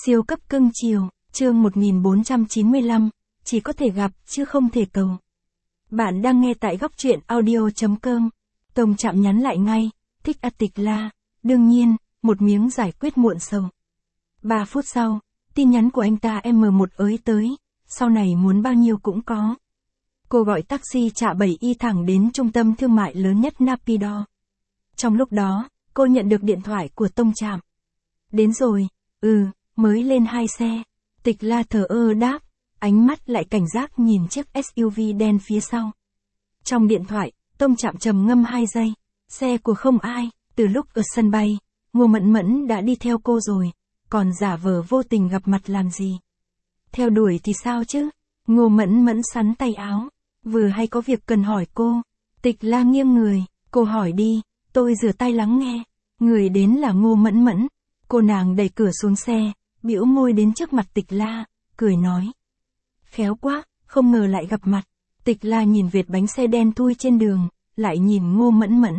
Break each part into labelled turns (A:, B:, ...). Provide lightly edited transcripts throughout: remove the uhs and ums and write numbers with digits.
A: Siêu cấp cưng chiều, chương 1495, chỉ có thể gặp chứ không thể cầu. Bạn đang nghe tại góc truyện audio.com. Tông Trạm nhắn lại ngay, thích Tịch La, đương nhiên, một miếng giải quyết muộn sầu. 3 phút sau, tin nhắn của anh ta M1 ới tới, sau này muốn bao nhiêu cũng có. Cô gọi taxi trả 7Y thẳng đến trung tâm thương mại lớn nhất Naypyidaw. Trong lúc đó, cô nhận được điện thoại của Tông Trạm. Đến rồi, mới lên 2 xe. Tịch La thờ ơ đáp, ánh mắt lại cảnh giác nhìn chiếc SUV đen phía sau. Trong điện thoại, Tông Trạm trầm ngâm 2 giây, xe của không ai, từ lúc ở sân bay, Ngô Mẫn Mẫn đã đi theo cô rồi, còn giả vờ vô tình gặp mặt làm gì. Theo đuổi thì sao chứ? Ngô Mẫn Mẫn sắn tay áo, vừa hay có việc cần hỏi cô. Tịch La nghiêng người, cô hỏi đi, tôi rửa tay lắng nghe. Người đến là Ngô Mẫn Mẫn. Cô nàng đẩy cửa xuống xe, bĩu môi đến trước mặt Tịch La, cười nói. Khéo quá, không ngờ lại gặp mặt. Tịch La nhìn vệt bánh xe đen thui trên đường, lại nhìn Ngô Mẫn Mẫn.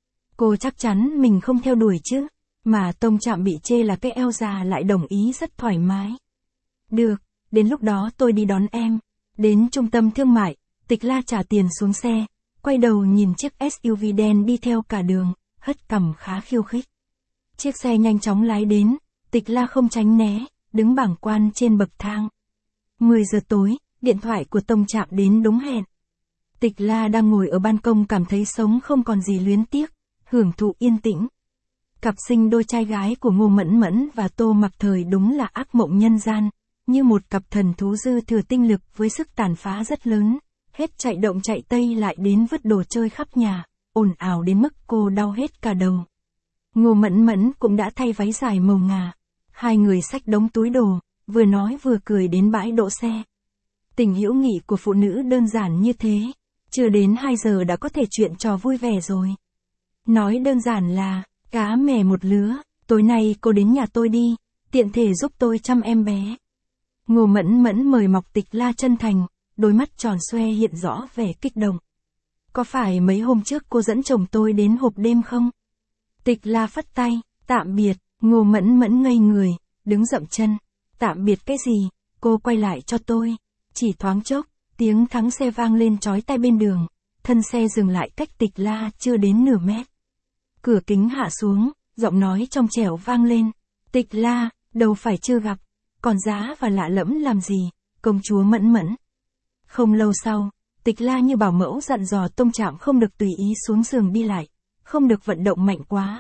A: Cô chắc chắn mình không theo đuổi chứ, mà Tông Trạm bị chê là cái eo già lại đồng ý rất thoải mái. Được, đến lúc đó tôi đi đón em. Đến trung tâm thương mại, Tịch La trả tiền xuống xe, quay đầu nhìn chiếc SUV đen đi theo cả đường, hất cằm khá khiêu khích. Chiếc xe nhanh chóng lái đến, Tịch La không tránh né, đứng bảng quan trên bậc thang. 10 giờ tối, điện thoại của Tông Trạm đến đúng hẹn. Tịch La đang ngồi ở ban công cảm thấy sống không còn gì luyến tiếc, hưởng thụ yên tĩnh. Cặp sinh đôi trai gái của Ngô Mẫn Mẫn và Tô Mặc Thời đúng là ác mộng nhân gian, như một cặp thần thú dư thừa tinh lực với sức tàn phá rất lớn, hết chạy động chạy tây lại đến vứt đồ chơi khắp nhà, ồn ào đến mức cô đau hết cả đầu. Ngô Mẫn Mẫn cũng đã thay váy dài màu ngà. Hai người xách đống túi đồ, vừa nói vừa cười đến bãi đỗ xe. Tình hữu nghị của phụ nữ đơn giản như thế, chưa đến 2 giờ đã có thể chuyện trò vui vẻ rồi. Nói đơn giản là, cá mè một lứa, tối nay cô đến nhà tôi đi, tiện thể giúp tôi chăm em bé. Ngô Mẫn Mẫn mời mọc Tịch La chân thành, đôi mắt tròn xoe hiện rõ vẻ kích động. Có phải mấy hôm trước cô dẫn chồng tôi đến hộp đêm không? Tịch La phất tay, tạm biệt. Ngô Mẫn Mẫn ngây người, đứng dậm chân. Tạm biệt cái gì? Cô quay lại cho tôi. Chỉ thoáng chốc, tiếng thắng xe vang lên chói tai bên đường. Thân xe dừng lại cách Tịch La chưa đến nửa mét. Cửa kính hạ xuống, giọng nói trong trẻo vang lên. Tịch La, đâu phải chưa gặp, còn giá và lạ lẫm làm gì, công chúa Mẫn Mẫn. Không lâu sau, Tịch La như bảo mẫu dặn dò Tông Trạm không được tùy ý xuống giường đi lại, không được vận động mạnh quá.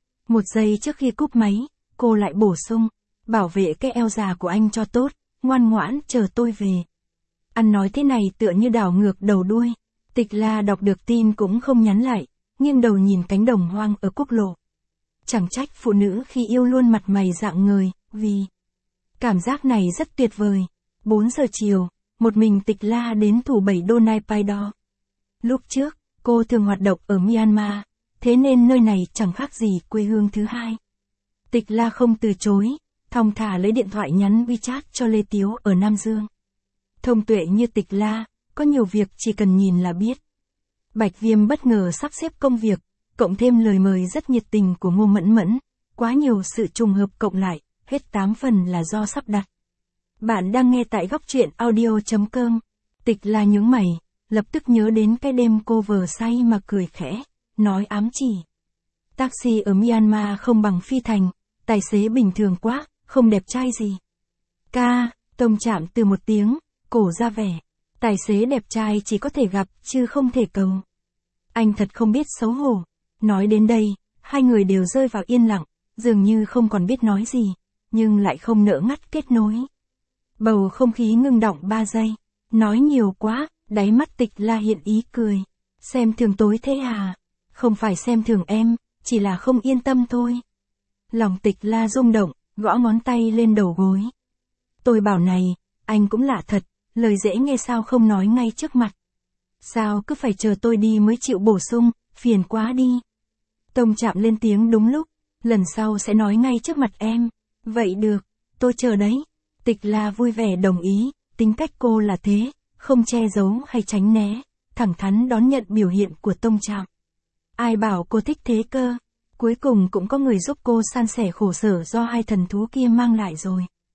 A: 1 giây trước khi cúp máy, cô lại bổ sung, bảo vệ cái eo già của anh cho tốt, ngoan ngoãn chờ tôi về. Ăn nói thế này tựa như đảo ngược đầu đuôi. Tịch La đọc được tin cũng không nhắn lại, nghiêng đầu nhìn cánh đồng hoang ở quốc lộ. Chẳng trách phụ nữ khi yêu luôn mặt mày rạng ngời, vì cảm giác này rất tuyệt vời. 4 giờ chiều, một mình Tịch La đến thủ 7 đô Naypyidaw. Lúc trước, cô thường hoạt động ở Myanmar, thế nên nơi này chẳng khác gì quê hương thứ hai. Tịch La không từ chối, thong thả lấy điện thoại nhắn WeChat cho Lê Tiếu ở Nam Dương. Thông tuệ như Tịch La, có nhiều việc chỉ cần nhìn là biết. Bạch Viêm bất ngờ sắp xếp công việc, cộng thêm lời mời rất nhiệt tình của Ngô Mẫn Mẫn, quá nhiều sự trùng hợp cộng lại, hết 8 phần là do sắp đặt. Bạn đang nghe tại góc truyện audio.com. Tịch La nhướng mày, lập tức nhớ đến cái đêm cô vờ say mà cười khẽ, nói ám chỉ. Taxi ở Myanmar không bằng phi thành, tài xế bình thường quá, không đẹp trai gì. Tông Trạm từ một tiếng, cổ ra vẻ. Tài xế đẹp trai chỉ có thể gặp chứ không thể cầu. Anh thật không biết xấu hổ. Nói đến đây, hai người đều rơi vào yên lặng, dường như không còn biết nói gì, nhưng lại không nỡ ngắt kết nối. Bầu không khí ngưng đọng 3 giây. Nói nhiều quá, đáy mắt Tịch La hiện ý cười. Xem thường tối thế à? Không phải xem thường em, chỉ là không yên tâm thôi. Lòng Tịch La rung động, gõ ngón tay lên đầu gối. Tôi bảo này, anh cũng lạ thật, lời dễ nghe sao không nói ngay trước mặt. Sao cứ phải chờ tôi đi mới chịu bổ sung, phiền quá đi. Tông Trạm lên tiếng đúng lúc, lần sau sẽ nói ngay trước mặt em. Vậy được, tôi chờ đấy. Tịch La vui vẻ đồng ý, tính cách cô là thế, không che giấu hay tránh né, thẳng thắn đón nhận biểu hiện của Tông Trạm. Ai bảo cô thích thế cơ, cuối cùng cũng có người giúp cô san sẻ khổ sở do hai thần thú kia mang lại rồi.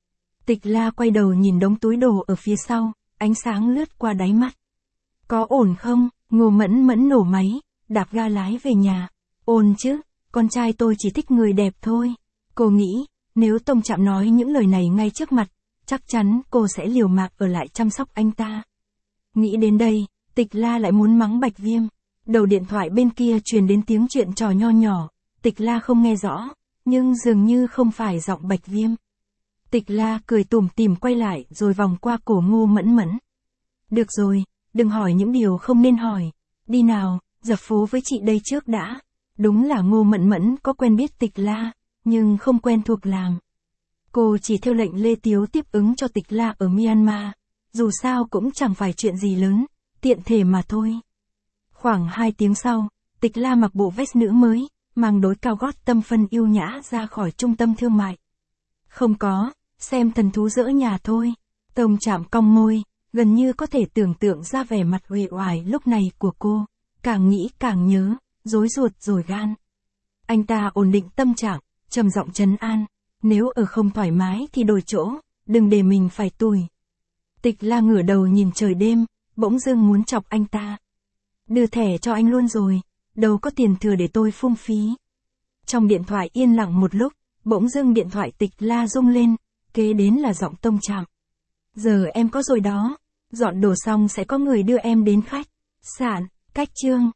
A: Tịch La quay đầu nhìn đống túi đồ ở phía sau, ánh sáng lướt qua đáy mắt. Có ổn không? Ngô Mẫn Mẫn nổ máy, đạp ga lái về nhà. Ổn chứ, con trai tôi chỉ thích người đẹp thôi. Cô nghĩ, nếu Tông Trạm nói những lời này ngay trước mặt, chắc chắn cô sẽ liều mạng ở lại chăm sóc anh ta. Nghĩ đến đây, Tịch La lại muốn mắng Bạch Viêm. Đầu điện thoại bên kia truyền đến tiếng chuyện trò nho nhỏ, Tịch La không nghe rõ, nhưng dường như không phải giọng Bạch Viêm. Tịch La cười tủm tỉm quay lại rồi vòng qua cổ Ngô Mẫn Mẫn. Được rồi, đừng hỏi những điều không nên hỏi. Đi nào, dập phố với chị đây trước đã. Đúng là Ngô Mẫn Mẫn có quen biết Tịch La, nhưng không quen thuộc làm. Cô chỉ theo lệnh Lê Tiếu tiếp ứng cho Tịch La ở Myanmar. Dù sao cũng chẳng phải chuyện gì lớn, tiện thể mà thôi. Khoảng 2 tiếng sau, Tịch La mặc bộ vest nữ mới, mang đôi cao gót Tâm Phân yêu nhã ra khỏi trung tâm thương mại. Không có, xem thần thú dỡ nhà thôi. Tông Trạm cong môi, gần như có thể tưởng tượng ra vẻ mặt uể oải lúc này của cô. Càng nghĩ càng nhớ, rối ruột rồi gan. Anh ta ổn định tâm trạng, trầm giọng trấn an. Nếu ở không thoải mái thì đổi chỗ, đừng để mình phải tủi. Tịch La ngửa đầu nhìn trời đêm, bỗng dưng muốn chọc anh ta. Đưa thẻ cho anh luôn rồi, đâu có tiền thừa để tôi phung phí. Trong điện thoại yên lặng một lúc, bỗng dưng điện thoại Tịch La rung lên, kế đến là giọng Tông Trạm. Giờ em có rồi đó, dọn đồ xong sẽ có người đưa em đến khách sạn, cách Trương.